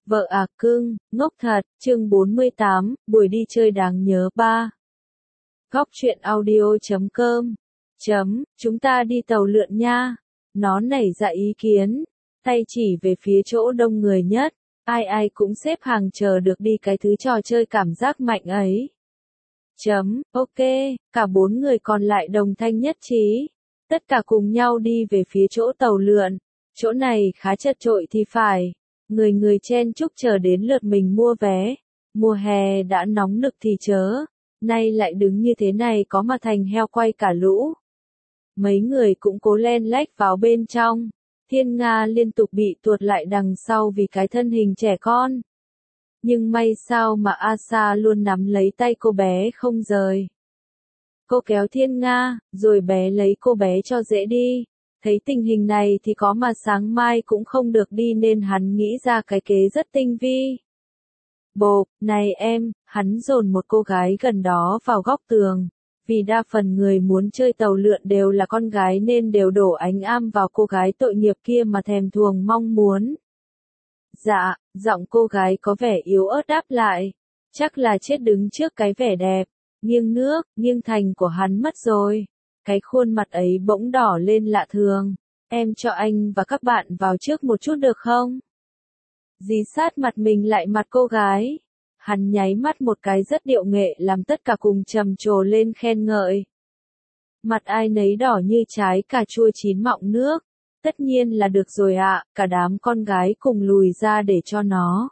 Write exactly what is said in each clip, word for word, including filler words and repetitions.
Vợ à cưng, ngốc thật, chương bốn mươi tám, buổi đi chơi đáng nhớ ba. Góc truyện audio chấm com chấm, chúng ta đi tàu lượn nha. Nó nảy ra ý kiến, tay chỉ về phía chỗ đông người nhất, ai ai cũng xếp hàng chờ được đi cái thứ trò chơi cảm giác mạnh ấy. Chấm, ok, cả bốn người còn lại đồng thanh nhất trí. Tất cả cùng nhau đi về phía chỗ tàu lượn, chỗ này khá chật chội thì phải. Người người chen chúc chờ đến lượt mình mua vé. Mùa hè đã nóng nực thì chớ, nay lại đứng như thế này có mà thành heo quay cả lũ. Mấy người cũng cố len lách vào bên trong. Thiên Nga liên tục bị tuột lại đằng sau vì cái thân hình trẻ con. Nhưng may sao mà Asa luôn nắm lấy tay cô bé không rời. Cô kéo Thiên Nga, rồi bé lấy cô bé cho dễ đi. Thấy tình hình này thì có mà sáng mai cũng không được đi nên hắn nghĩ ra cái kế rất tinh vi. Bộp, này em, hắn dồn một cô gái gần đó vào góc tường. Vì đa phần người muốn chơi tàu lượn đều là con gái nên đều đổ ánh am vào cô gái tội nghiệp kia mà thèm thuồng mong muốn. Dạ, giọng cô gái có vẻ yếu ớt đáp lại. Chắc là chết đứng trước cái vẻ đẹp, nghiêng nước, nghiêng thành của hắn mất rồi. Cái khuôn mặt ấy bỗng đỏ lên lạ thường. Em cho anh và các bạn vào trước một chút được không? Dí sát mặt mình lại mặt cô gái. Hắn nháy mắt một cái rất điệu nghệ làm tất cả cùng trầm trồ lên khen ngợi. Mặt ai nấy đỏ như trái cà chua chín mọng nước. Tất nhiên là được rồi ạ, cả đám con gái cùng lùi ra để cho nó.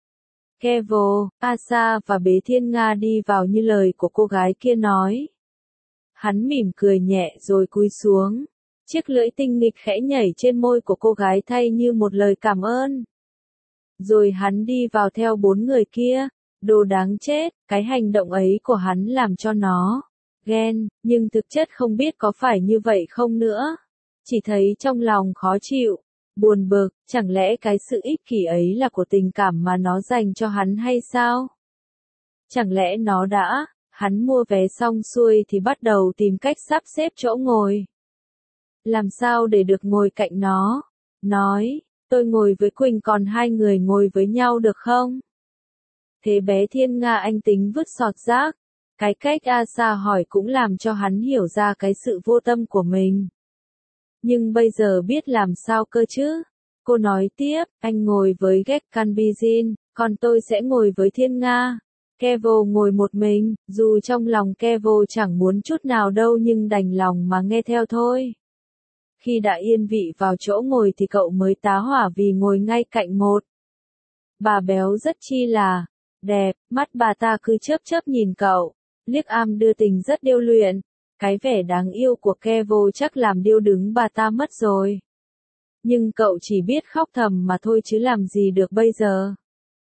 Kevo, Asa và Bế Thiên Nga đi vào như lời của cô gái kia nói. Hắn mỉm cười nhẹ rồi cúi xuống. Chiếc lưỡi tinh nghịch khẽ nhảy trên môi của cô gái thay như một lời cảm ơn. Rồi hắn đi vào theo bốn người kia. Đồ đáng chết, cái hành động ấy của hắn làm cho nó ghen, nhưng thực chất không biết có phải như vậy không nữa. Chỉ thấy trong lòng khó chịu, buồn bực, chẳng lẽ cái sự ích kỷ ấy là của tình cảm mà nó dành cho hắn hay sao? Chẳng lẽ nó đã, hắn mua vé xong xuôi thì bắt đầu tìm cách sắp xếp chỗ ngồi. Làm sao để được ngồi cạnh nó? Nói, tôi ngồi với Quỳnh còn hai người ngồi với nhau được không? Thế bé Thiên Nga anh tính vứt sọt rác. Cái cách Asa hỏi cũng làm cho hắn hiểu ra cái sự vô tâm của mình. Nhưng bây giờ biết làm sao cơ chứ? Cô nói tiếp, anh ngồi với Gekkanbijin, còn tôi sẽ ngồi với Thiên Nga. Kevo ngồi một mình, dù trong lòng Kevo chẳng muốn chút nào đâu nhưng đành lòng mà nghe theo thôi. Khi đã yên vị vào chỗ ngồi thì cậu mới tá hỏa vì ngồi ngay cạnh một bà béo rất chi là đẹp, mắt bà ta cứ chớp chớp nhìn cậu, liếc am đưa tình rất điêu luyện. Cái vẻ đáng yêu của Kevo chắc làm điêu đứng bà ta mất rồi. Nhưng cậu chỉ biết khóc thầm mà thôi chứ làm gì được bây giờ.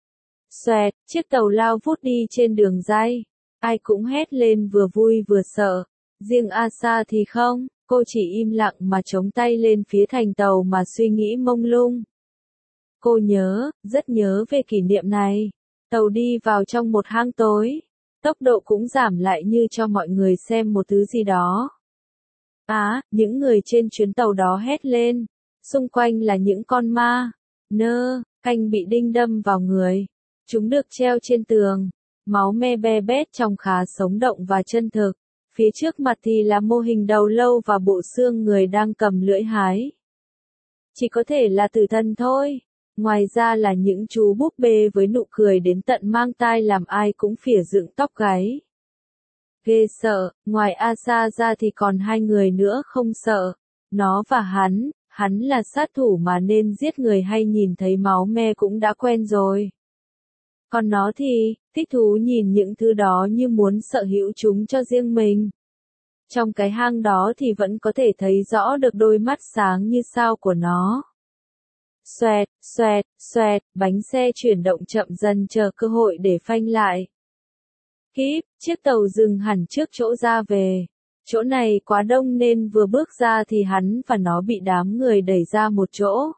Xoẹt, chiếc tàu lao vút đi trên đường ray. Ai cũng hét lên vừa vui vừa sợ. Riêng Asa thì không, cô chỉ im lặng mà chống tay lên phía thành tàu mà suy nghĩ mông lung. Cô nhớ, rất nhớ về kỷ niệm này. Tàu đi vào trong một hang tối. Tốc độ cũng giảm lại như cho mọi người xem một thứ gì đó. Á, những người trên chuyến tàu đó hét lên. Xung quanh là những con ma. Nơ, canh bị đinh đâm vào người. Chúng được treo trên tường. Máu me be bét trông khá sống động và chân thực. Phía trước mặt thì là mô hình đầu lâu và bộ xương người đang cầm lưỡi hái. Chỉ có thể là tử thần thôi. Ngoài ra là những chú búp bê với nụ cười đến tận mang tai làm ai cũng phỉa dựng tóc gáy. Ghê sợ, ngoài Asa ra thì còn hai người nữa không sợ. Nó và hắn, hắn là sát thủ mà nên giết người hay nhìn thấy máu me cũng đã quen rồi. Còn nó thì, thích thú nhìn những thứ đó như muốn sở hữu chúng cho riêng mình. Trong cái hang đó thì vẫn có thể thấy rõ được đôi mắt sáng như sao của nó. Xoẹt, xoẹt, xoẹt, bánh xe chuyển động chậm dần chờ cơ hội để phanh lại. Kíp, chiếc tàu dừng hẳn trước chỗ ra về. Chỗ này quá đông nên vừa bước ra thì hắn và nó bị đám người đẩy ra một chỗ.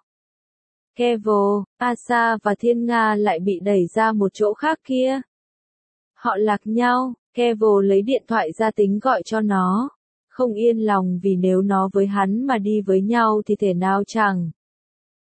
Kevo, Asa và Thiên Nga lại bị đẩy ra một chỗ khác kia. Họ lạc nhau, Kevo lấy điện thoại ra tính gọi cho nó. Không yên lòng vì nếu nó với hắn mà đi với nhau thì thể nào chẳng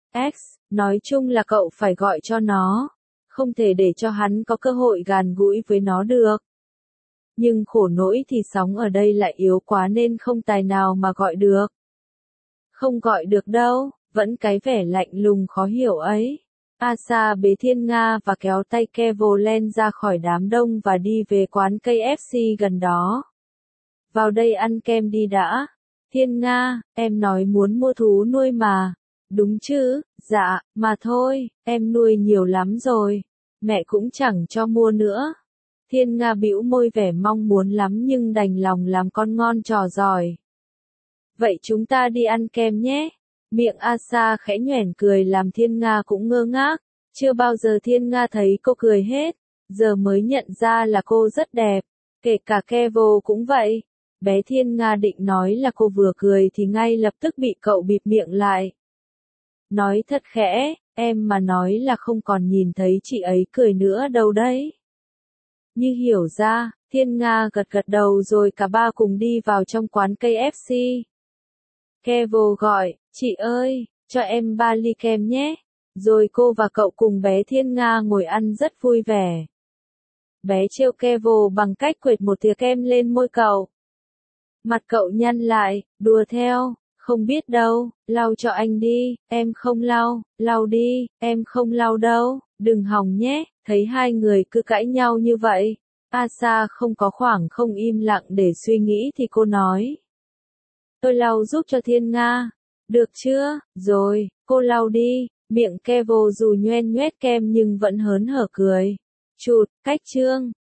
X, nói chung là cậu phải gọi cho nó. Không thể để cho hắn có cơ hội gần gũi với nó được. Nhưng khổ nỗi thì sóng ở đây lại yếu quá nên không tài nào mà gọi được. Không gọi được đâu, vẫn cái vẻ lạnh lùng khó hiểu ấy. Asa bế Thiên Nga và kéo tay Kevolen ra khỏi đám đông và đi về quán ca ép xê gần đó. Vào đây ăn kem đi đã. Thiên Nga, em nói muốn mua thú nuôi mà. Đúng chứ, dạ, mà thôi, em nuôi nhiều lắm rồi. Mẹ cũng chẳng cho mua nữa. Thiên Nga bĩu môi vẻ mong muốn lắm nhưng đành lòng làm con ngon trò giỏi. Vậy chúng ta đi ăn kem nhé. Miệng Asa khẽ nhoẻn cười làm Thiên Nga cũng ngơ ngác. Chưa bao giờ Thiên Nga thấy cô cười hết. Giờ mới nhận ra là cô rất đẹp. Kể cả Kevo cũng vậy. Bé Thiên Nga định nói là cô vừa cười thì ngay lập tức bị cậu bịt miệng lại. Nói thật khẽ, em mà nói là không còn nhìn thấy chị ấy cười nữa đâu đấy. Như hiểu ra, Thiên Nga gật gật đầu rồi cả ba cùng đi vào trong quán ca ép xê. Kevo gọi, chị ơi, cho em ba ly kem nhé. Rồi cô và cậu cùng bé Thiên Nga ngồi ăn rất vui vẻ. Bé trêu Kevo bằng cách quệt một thìa kem lên môi cậu. Mặt cậu nhăn lại, đùa theo, không biết đâu, lau cho anh đi, em không lau, lau đi, em không lau đâu, đừng hòng nhé. Thấy hai người cứ cãi nhau như vậy, Asa không có khoảng không im lặng để suy nghĩ thì cô nói. Tôi lau giúp cho Thiên Nga. Được chưa? Rồi, cô lau đi. Miệng Kevo dù nhoen nhoét kem nhưng vẫn hớn hở cười. Chụt, cách chương.